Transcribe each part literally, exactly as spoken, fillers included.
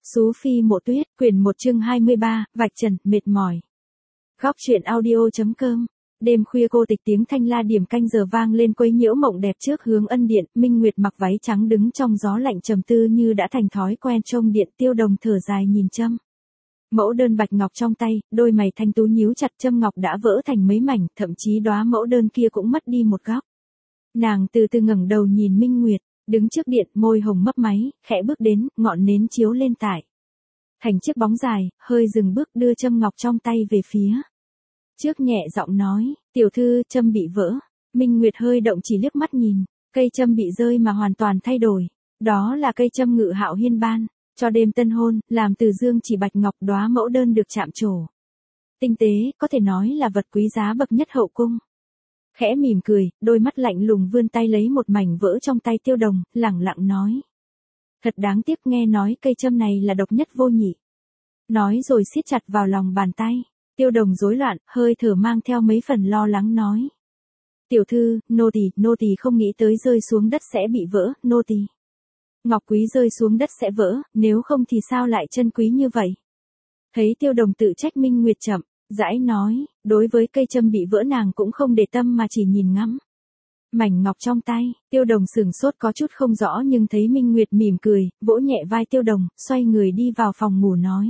Xú Phi Mộ Tuyết, quyển một chương hai mươi ba, vạch trần, mệt mỏi. Góc truyện audio.com. Đêm khuya cô tịch tiếng thanh la điểm canh giờ vang lên quấy nhiễu mộng đẹp trước hướng ân điện, Minh Nguyệt mặc váy trắng đứng trong gió lạnh trầm tư như đã thành thói quen trông điện. Tiêu Đồng thở dài nhìn châm mẫu đơn bạch ngọc trong tay, đôi mày thanh tú nhíu chặt, châm ngọc đã vỡ thành mấy mảnh, thậm chí đóa mẫu đơn kia cũng mất đi một góc. Nàng từ từ ngẩng đầu nhìn Minh Nguyệt, đứng trước điện, môi hồng mấp máy, khẽ bước đến, ngọn nến chiếu lên tại thành chiếc bóng dài, hơi dừng bước đưa châm ngọc trong tay về phía trước, nhẹ giọng nói, tiểu thư, châm bị vỡ. Minh Nguyệt hơi động, chỉ liếc mắt nhìn, cây châm bị rơi mà hoàn toàn thay đổi. Đó là cây châm Ngự Hạo Hiên ban cho đêm tân hôn, làm từ dương chỉ bạch ngọc, đóa mẫu đơn được chạm trổ tinh tế, có thể nói là vật quý giá bậc nhất hậu cung. Khẽ mỉm cười, đôi mắt lạnh lùng vươn tay lấy một mảnh vỡ trong tay Tiêu Đồng, lẳng lặng nói. Thật đáng tiếc, nghe nói cây châm này là độc nhất vô nhị. Nói rồi siết chặt vào lòng bàn tay. Tiêu Đồng rối loạn, hơi thở mang theo mấy phần lo lắng nói. Tiểu thư, nô tỳ, nô tỳ không nghĩ tới rơi xuống đất sẽ bị vỡ, nô tỳ. Ngọc quý rơi xuống đất sẽ vỡ, nếu không thì sao lại chân quý như vậy? Thấy Tiêu Đồng tự trách, Minh Nguyệt chậm rãi nói, đối với cây châm bị vỡ nàng cũng không để tâm mà chỉ nhìn ngắm mảnh ngọc trong tay. Tiêu Đồng sửng sốt có chút không rõ, nhưng thấy Minh Nguyệt mỉm cười, vỗ nhẹ vai Tiêu Đồng, xoay người đi vào phòng ngủ nói.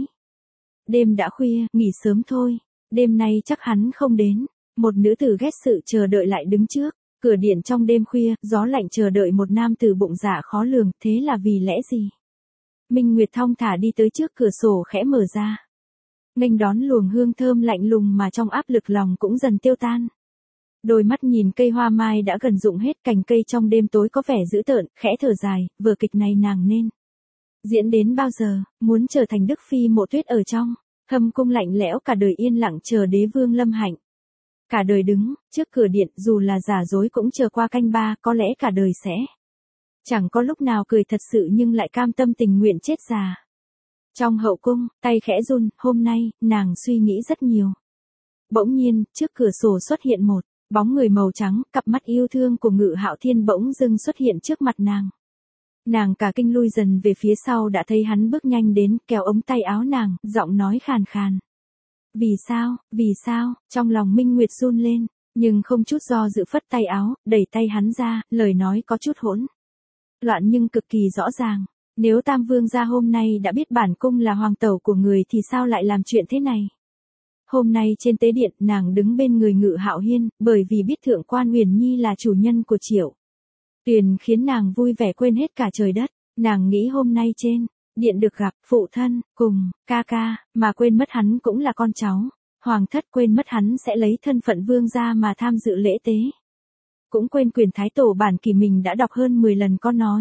Đêm đã khuya, nghỉ sớm thôi, đêm nay chắc hắn không đến. Một nữ tử ghét sự chờ đợi lại đứng trước cửa điện trong đêm khuya, gió lạnh chờ đợi một nam tử bụng dạ khó lường, thế là vì lẽ gì? Minh Nguyệt thong thả đi tới trước cửa sổ, khẽ mở ra, nghênh đón luồng hương thơm lạnh lùng mà trong áp lực lòng cũng dần tiêu tan. Đôi mắt nhìn cây hoa mai đã gần rụng hết, cành cây trong đêm tối có vẻ dữ tợn, khẽ thở dài, vở kịch này nàng nên diễn đến bao giờ? Muốn trở thành Đức Phi Mộ Tuyết ở trong thâm cung lạnh lẽo, cả đời yên lặng chờ đế vương lâm hạnh. Cả đời đứng trước cửa điện, dù là giả dối cũng chờ qua canh ba, có lẽ cả đời sẽ chẳng có lúc nào cười thật sự, nhưng lại cam tâm tình nguyện chết già. Trong hậu cung, tay khẽ run, hôm nay, nàng suy nghĩ rất nhiều. Bỗng nhiên, trước cửa sổ xuất hiện một bóng người màu trắng, cặp mắt yêu thương của Ngự Hạo Thiên bỗng dưng xuất hiện trước mặt nàng. Nàng cả kinh lui dần về phía sau, đã thấy hắn bước nhanh đến, kéo ống tay áo nàng, giọng nói khàn khàn. Vì sao, vì sao, trong lòng Minh Nguyệt run lên, nhưng không chút do dự phất tay áo, đẩy tay hắn ra, lời nói có chút hỗn loạn nhưng cực kỳ rõ ràng. Nếu Tam Vương gia hôm nay đã biết bản cung là hoàng tẩu của người thì sao lại làm chuyện thế này? Hôm nay trên tế điện, nàng đứng bên người Ngự Hạo Hiên, bởi vì biết Thượng quan Uyển Nhi là chủ nhân của Triệu Tuyền, khiến nàng vui vẻ quên hết cả trời đất. Nàng nghĩ hôm nay trên điện được gặp phụ thân cùng ca ca, mà quên mất hắn cũng là con cháu hoàng thất, quên mất hắn sẽ lấy thân phận vương gia mà tham dự lễ tế, cũng quên quyền thái tổ bản kỳ mình đã đọc hơn mười lần có nói.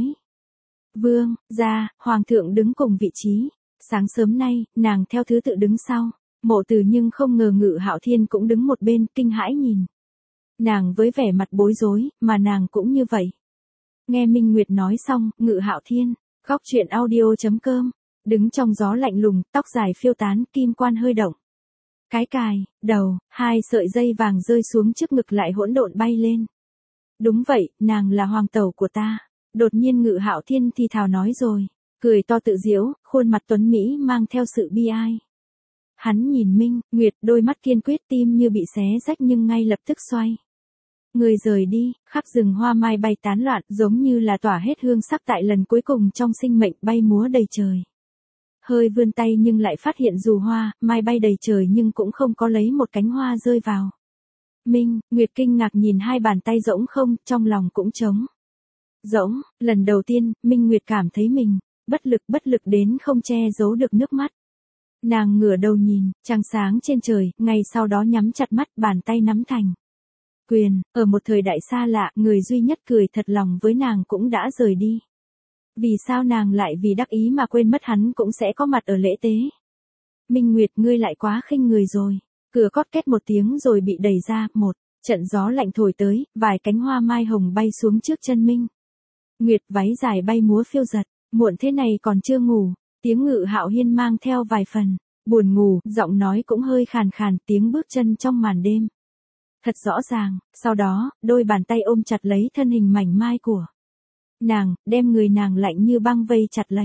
Vương gia, hoàng thượng đứng cùng vị trí. Sáng sớm nay, nàng theo thứ tự đứng sau Mộ Từ, nhưng không ngờ Ngự Hạo Thiên cũng đứng một bên, kinh hãi nhìn nàng với vẻ mặt bối rối, mà nàng cũng như vậy. Nghe Minh Nguyệt nói xong, Ngự Hạo Thiên, góc truyện audio.com, đứng trong gió lạnh lùng, tóc dài phiêu tán, kim quan hơi động. Cái cài, đầu, hai sợi dây vàng rơi xuống trước ngực lại hỗn độn bay lên. Đúng vậy, nàng là hoàng tẩu của ta. Đột nhiên Ngự Hạo Thiên thì thào nói rồi, cười to tự giễu, khuôn mặt tuấn Mỹ mang theo sự bi ai. Hắn nhìn Minh Nguyệt, đôi mắt kiên quyết, tim như bị xé rách nhưng ngay lập tức xoay người rời đi. Khắp rừng hoa mai bay tán loạn, giống như là tỏa hết hương sắc tại lần cuối cùng trong sinh mệnh, bay múa đầy trời. Hơi vươn tay nhưng lại phát hiện dù hoa mai bay đầy trời nhưng cũng không có lấy một cánh hoa rơi vào. Minh Nguyệt kinh ngạc nhìn hai bàn tay rỗng không, trong lòng cũng trống rỗng. Lần đầu tiên, Minh Nguyệt cảm thấy mình bất lực, bất lực đến không che giấu được nước mắt. Nàng ngửa đầu nhìn trăng sáng trên trời, ngay sau đó nhắm chặt mắt, bàn tay nắm thành quyền. Ở một thời đại xa lạ, người duy nhất cười thật lòng với nàng cũng đã rời đi. Vì sao nàng lại vì đắc ý mà quên mất hắn cũng sẽ có mặt ở lễ tế? Minh Nguyệt, ngươi lại quá khinh người rồi. Cửa cót két một tiếng rồi bị đẩy ra, một trận gió lạnh thổi tới, vài cánh hoa mai hồng bay xuống trước chân Minh Nguyệt, váy dài bay múa phiêu giật. Muộn thế này còn chưa ngủ. Tiếng Ngự Hạo Hiên mang theo vài phần buồn ngủ, giọng nói cũng hơi khàn khàn, tiếng bước chân trong màn đêm thật rõ ràng. Sau đó, đôi bàn tay ôm chặt lấy thân hình mảnh mai của nàng, đem người nàng lạnh như băng vây chặt lấy.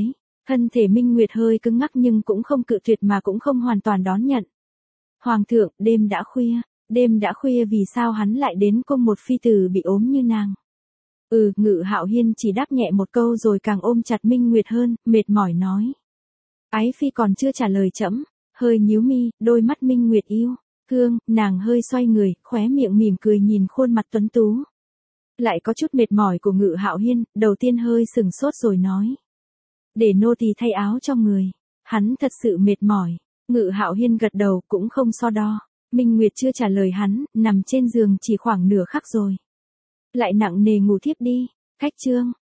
Thân thể Minh Nguyệt hơi cứng ngắc nhưng cũng không cự tuyệt mà cũng không hoàn toàn đón nhận. Hoàng thượng, đêm đã khuya, đêm đã khuya vì sao hắn lại đến cung một phi tử bị ốm như nàng? Ừ, Ngự Hạo Hiên chỉ đáp nhẹ một câu rồi càng ôm chặt Minh Nguyệt hơn, mệt mỏi nói. Ái phi còn chưa trả lời trẫm, hơi nhíu mi, đôi mắt Minh Nguyệt yêu, cương, nàng hơi xoay người, khóe miệng mỉm cười nhìn khuôn mặt tuấn tú. Lại có chút mệt mỏi của Ngự Hạo Hiên, đầu tiên hơi sừng sốt rồi nói. Để nô tỳ thay áo cho người, hắn thật sự mệt mỏi. Ngự Hạo Hiên gật đầu cũng không so đo. Minh Nguyệt chưa trả lời hắn, nằm trên giường chỉ khoảng nửa khắc rồi. Lại nặng nề ngủ thiếp đi. Khách trương,